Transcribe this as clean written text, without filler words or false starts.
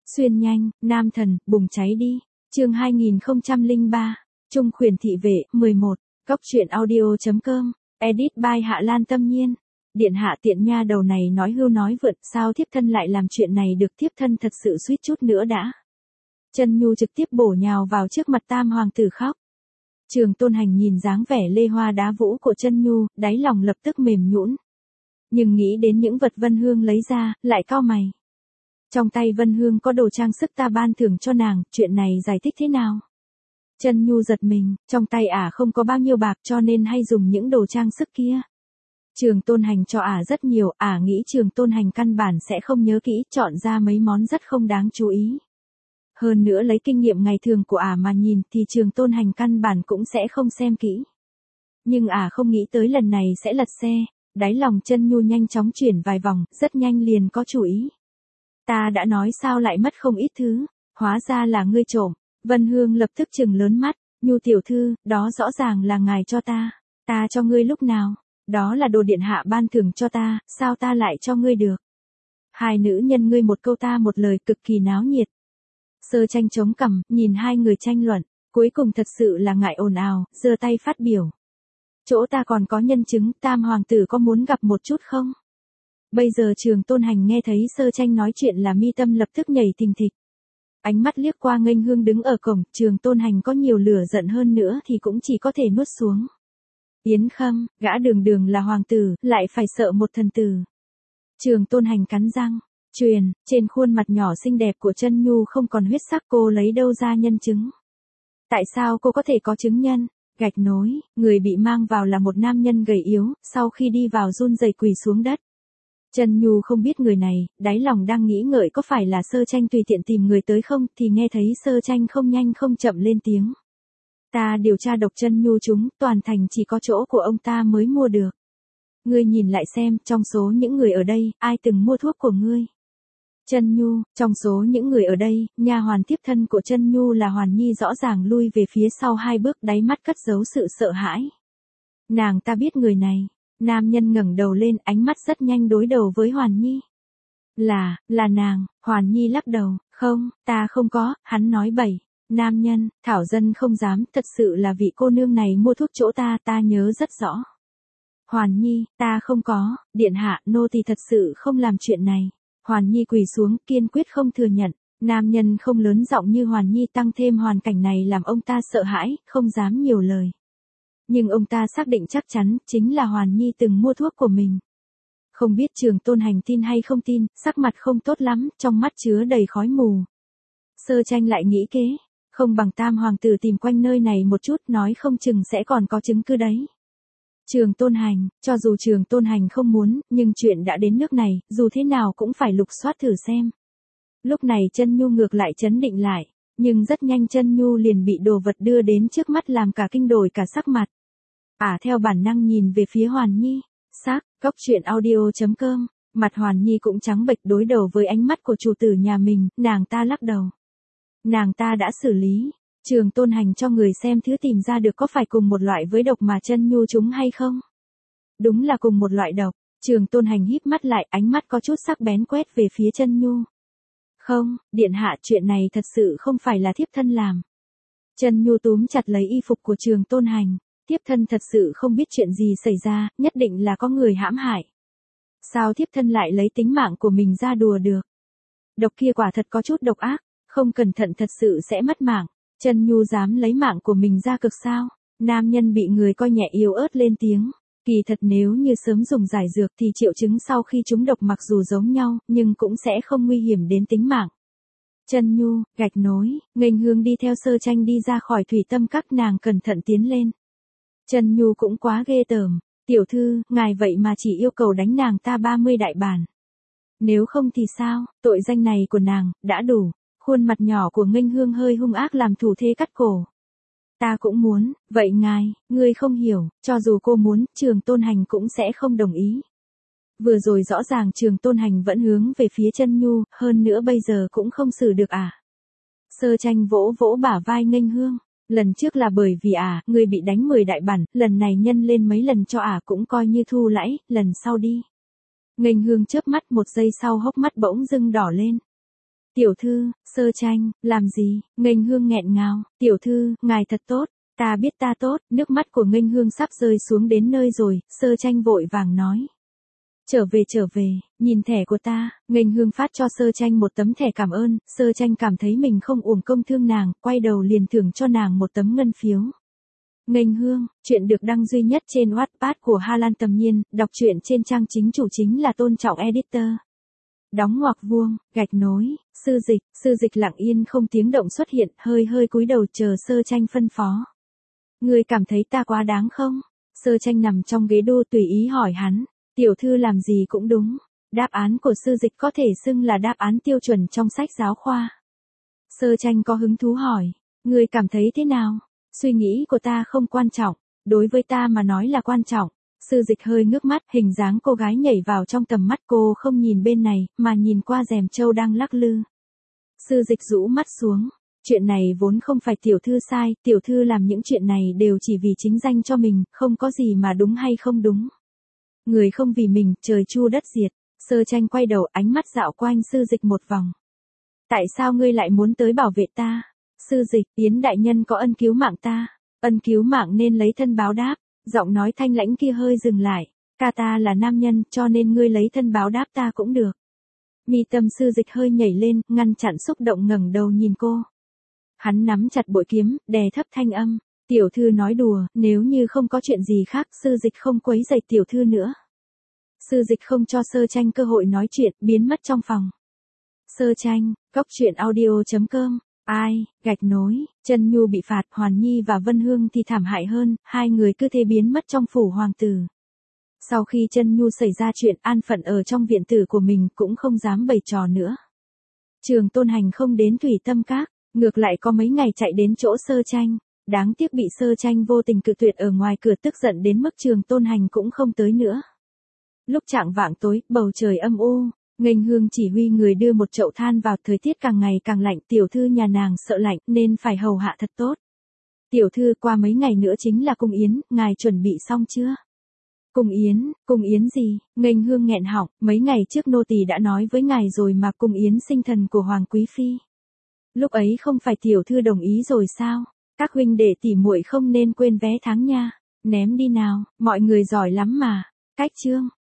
Xuyên nhanh, nam thần, bùng cháy đi. Chương 2003. Trung khuyển thị vệ, 11. Góc truyện audio.com. Edit by Hạ Lan Tâm Nhiên. Điện hạ tiện nha đầu này nói hưu nói vượt, sao thiếp thân lại làm chuyện này được, thiếp thân thật sự suýt chút nữa đã. Chân Nhu trực tiếp bổ nhào vào trước mặt tam hoàng tử khóc. Trường Tôn Hành nhìn dáng vẻ lê hoa đá vũ của Chân Nhu, đáy lòng lập tức mềm nhũn. Nhưng nghĩ đến những vật Vân Hương lấy ra, lại cau mày. Trong tay Vân Hương có đồ trang sức ta ban thưởng cho nàng, chuyện này giải thích thế nào? Chân Nhu giật mình, trong tay ả không có bao nhiêu bạc cho nên hay dùng những đồ trang sức kia. Trường Tôn Hành cho ả rất nhiều, ả nghĩ Trường Tôn Hành căn bản sẽ không nhớ kỹ, chọn ra mấy món rất không đáng chú ý. Hơn nữa lấy kinh nghiệm ngày thường của ả mà nhìn thì Trường Tôn Hành căn bản cũng sẽ không xem kỹ. Nhưng ả không nghĩ tới lần này sẽ lật xe, đáy lòng Chân Nhu nhanh chóng chuyển vài vòng, rất nhanh liền có chủ ý. Ta đã nói sao lại mất không ít thứ, hóa ra là ngươi trộm. Vân Hương lập tức trừng lớn mắt, Nhu tiểu thư, đó rõ ràng là ngài cho ta cho ngươi lúc nào, đó là đồ điện hạ ban thưởng cho ta, sao ta lại cho ngươi được. Hai nữ nhân ngươi một câu ta một lời, cực kỳ náo nhiệt. Sơ Tranh chống cằm, nhìn hai người tranh luận, cuối cùng thật sự là ngại ồn ào, giơ tay phát biểu. Chỗ ta còn có nhân chứng, tam hoàng tử có muốn gặp một chút không? Bây giờ Trường Tôn Hành nghe thấy Sơ Tranh nói chuyện là mi tâm lập tức nhảy thình thịch. Ánh mắt liếc qua Nghênh Hương đứng ở cổng, Trường Tôn Hành có nhiều lửa giận hơn nữa thì cũng chỉ có thể nuốt xuống. Yến Khâm, gã đường đường là hoàng tử, lại phải sợ một thần tử. Trường Tôn Hành cắn răng, truyền, trên khuôn mặt nhỏ xinh đẹp của Chân Nhu không còn huyết sắc, cô lấy đâu ra nhân chứng? Tại sao cô có thể có chứng nhân? Gạch nối, người bị mang vào là một nam nhân gầy yếu, sau khi đi vào run rẩy quỳ xuống đất. Chân Nhu không biết người này, đáy lòng đang nghĩ ngợi có phải là Sơ Tranh tùy tiện tìm người tới không, thì nghe thấy Sơ Tranh không nhanh không chậm lên tiếng. Ta điều tra độc Chân Nhu chúng, toàn thành chỉ có chỗ của ông ta mới mua được. Ngươi nhìn lại xem, trong số những người ở đây, ai từng mua thuốc của ngươi? Chân Nhu, trong số những người ở đây, nha hoàn tiếp thân của Chân Nhu là Hoàn Nhi rõ ràng lui về phía sau hai bước, đáy mắt cất giấu sự sợ hãi. Nàng ta biết người này. Nam nhân ngẩng đầu lên, ánh mắt rất nhanh đối đầu với Hoàn Nhi. Là nàng. Hoàn Nhi lắc đầu, không, ta không có, hắn nói bậy. Nam nhân, Thảo dân không dám, thật sự là vị cô nương này mua thuốc chỗ ta nhớ rất rõ. Hoàn Nhi, ta không có, điện hạ, nô tỳ thật sự không làm chuyện này. Hoàn Nhi quỳ xuống, kiên quyết không thừa nhận. Nam nhân không lớn giọng như Hoàn Nhi, tăng thêm hoàn cảnh này làm ông ta sợ hãi, không dám nhiều lời. Nhưng ông ta xác định chắc chắn, chính là Hoàn Nhi từng mua thuốc của mình. Không biết Trường Tôn Hành tin hay không tin, sắc mặt không tốt lắm, trong mắt chứa đầy khói mù. Sơ Tranh lại nghĩ kế, không bằng tam hoàng tử tìm quanh nơi này một chút, nói không chừng sẽ còn có chứng cứ đấy. Trường Tôn Hành, cho dù Trường Tôn Hành không muốn, nhưng chuyện đã đến nước này, dù thế nào cũng phải lục soát thử xem. Lúc này Chân Nhu ngược lại trấn định lại, nhưng rất nhanh Chân Nhu liền bị đồ vật đưa đến trước mắt làm cả kinh đổi cả sắc mặt. Theo bản năng nhìn về phía Hoàn Nhi, góc truyện audio.com, mặt Hoàn Nhi cũng trắng bệch đối đầu với ánh mắt của chủ tử nhà mình, nàng ta lắc đầu. Nàng ta đã xử lý, Trường Tôn Hành cho người xem thứ tìm ra được có phải cùng một loại với độc mà Chân Nhu trúng hay không? Đúng là cùng một loại độc, Trường Tôn Hành híp mắt lại, ánh mắt có chút sắc bén quét về phía Chân Nhu. Không, điện hạ, chuyện này thật sự không phải là thiếp thân làm. Chân Nhu túm chặt lấy y phục của Trường Tôn Hành. Thiếp thân thật sự không biết chuyện gì xảy ra, nhất định là có người hãm hại. Sao thiếp thân lại lấy tính mạng của mình ra đùa được? Độc kia quả thật có chút độc ác, không cẩn thận thật sự sẽ mất mạng. Chân Nhu dám lấy mạng của mình ra cực sao? Nam nhân bị người coi nhẹ yếu ớt lên tiếng. Kỳ thật nếu như sớm dùng giải dược thì triệu chứng sau khi trúng độc mặc dù giống nhau, nhưng cũng sẽ không nguy hiểm đến tính mạng. Chân Nhu, gạch nối, Nghênh Hương đi theo Sơ Tranh đi ra khỏi thủy tâm các, nàng cẩn thận tiến lên. Chân Nhu cũng quá ghê tởm, tiểu thư, ngài vậy mà chỉ yêu cầu đánh nàng ta 30 đại bản. Nếu không thì sao, tội danh này của nàng, đã đủ. Khuôn mặt nhỏ của Nghênh Hương hơi hung ác làm thủ thế cắt cổ. Ta cũng muốn, vậy ngài, ngươi không hiểu, cho dù cô muốn, Trường Tôn Hành cũng sẽ không đồng ý. Vừa rồi rõ ràng Trường Tôn Hành vẫn hướng về phía Chân Nhu, hơn nữa bây giờ cũng không xử được Sơ Tranh vỗ vỗ bả vai Nghênh Hương. Lần trước là bởi vì ngươi bị đánh 10 đại bản, lần này nhân lên mấy lần cho cũng coi như thu lãi, lần sau đi. Nghênh Hương chớp mắt, một giây sau hốc mắt bỗng dưng đỏ lên. Tiểu thư, Sơ Tranh, làm gì? Nghênh Hương nghẹn ngào, tiểu thư, ngài thật tốt, ta biết ta tốt, nước mắt của Nghênh Hương sắp rơi xuống đến nơi rồi, Sơ Tranh vội vàng nói. Trở về, nhìn thẻ của ta, Nghênh Hương phát cho Sơ Tranh một tấm thẻ cảm ơn, Sơ Tranh cảm thấy mình không uổng công thương nàng, quay đầu liền thưởng cho nàng một tấm ngân phiếu. Nghênh Hương, chuyện được đăng duy nhất trên Wattpad của Hà Lan Tâm Nhiên, đọc truyện trên trang chính chủ chính là Tôn Trọng Editor. Đóng ngoặc vuông, gạch nối, sư dịch lặng yên không tiếng động xuất hiện, hơi cúi đầu chờ Sơ Tranh phân phó. Ngươi cảm thấy ta quá đáng không? Sơ Tranh nằm trong ghế đô tùy ý hỏi hắn, tiểu thư làm gì cũng đúng. Đáp án của sư dịch có thể xưng là đáp án tiêu chuẩn trong sách giáo khoa. Sơ Tranh có hứng thú hỏi, ngươi cảm thấy thế nào? Suy nghĩ của ta không quan trọng, đối với ta mà nói là quan trọng. Sư dịch hơi ngước mắt, hình dáng cô gái nhảy vào trong tầm mắt cô không nhìn bên này, mà nhìn qua rèm trâu đang lắc lư. Sư dịch rũ mắt xuống, chuyện này vốn không phải tiểu thư sai, tiểu thư làm những chuyện này đều chỉ vì chính danh cho mình, không có gì mà đúng hay không đúng. Người không vì mình, trời chu đất diệt. Sơ Tranh quay đầu, ánh mắt dạo quanh sư dịch một vòng. Tại sao ngươi lại muốn tới bảo vệ ta? Sư dịch, Yến đại nhân có ân cứu mạng ta, ân cứu mạng nên lấy thân báo đáp. Giọng nói thanh lãnh kia hơi dừng lại, ca ta là nam nhân cho nên ngươi lấy thân báo đáp ta cũng được. Mi tâm sư dịch hơi nhảy lên, ngăn chặn xúc động ngẩng đầu nhìn cô. Hắn nắm chặt bội kiếm, đè thấp thanh âm, tiểu thư nói đùa, nếu như không có chuyện gì khác sư dịch không quấy rầy tiểu thư nữa. Sư dịch không cho Sơ Tranh cơ hội nói chuyện, biến mất trong phòng. Sơ Tranh, Cốc truyện audio.com. Ai, gạch nối, Chân Nhu bị phạt, Hoàn Nhi và Vân Hương thì thảm hại hơn, hai người cứ thế biến mất trong phủ hoàng tử. Sau khi Chân Nhu xảy ra chuyện an phận ở trong viện tử của mình cũng không dám bày trò nữa. Trường Tôn Hành không đến Thủy Tâm Các, ngược lại có mấy ngày chạy đến chỗ Sơ Tranh. Đáng tiếc bị Sơ Tranh vô tình cự tuyệt ở ngoài cửa, tức giận đến mức Trường Tôn Hành cũng không tới nữa. Lúc chạng vạng tối, bầu trời âm u. Nghênh Hương chỉ huy người đưa một chậu than vào, thời tiết càng ngày càng lạnh, tiểu thư nhà nàng sợ lạnh nên phải hầu hạ thật tốt. Tiểu thư, qua mấy ngày nữa chính là cung yến, ngài chuẩn bị xong chưa? Cung yến gì? Nghênh Hương nghẹn họng, mấy ngày trước nô tỳ đã nói với ngài rồi mà, cung yến sinh thần của Hoàng Quý Phi. Lúc ấy không phải tiểu thư đồng ý rồi sao? Các huynh đệ tỉ muội không nên quên vé tháng nha. Ném đi nào, mọi người giỏi lắm mà. Cách chương.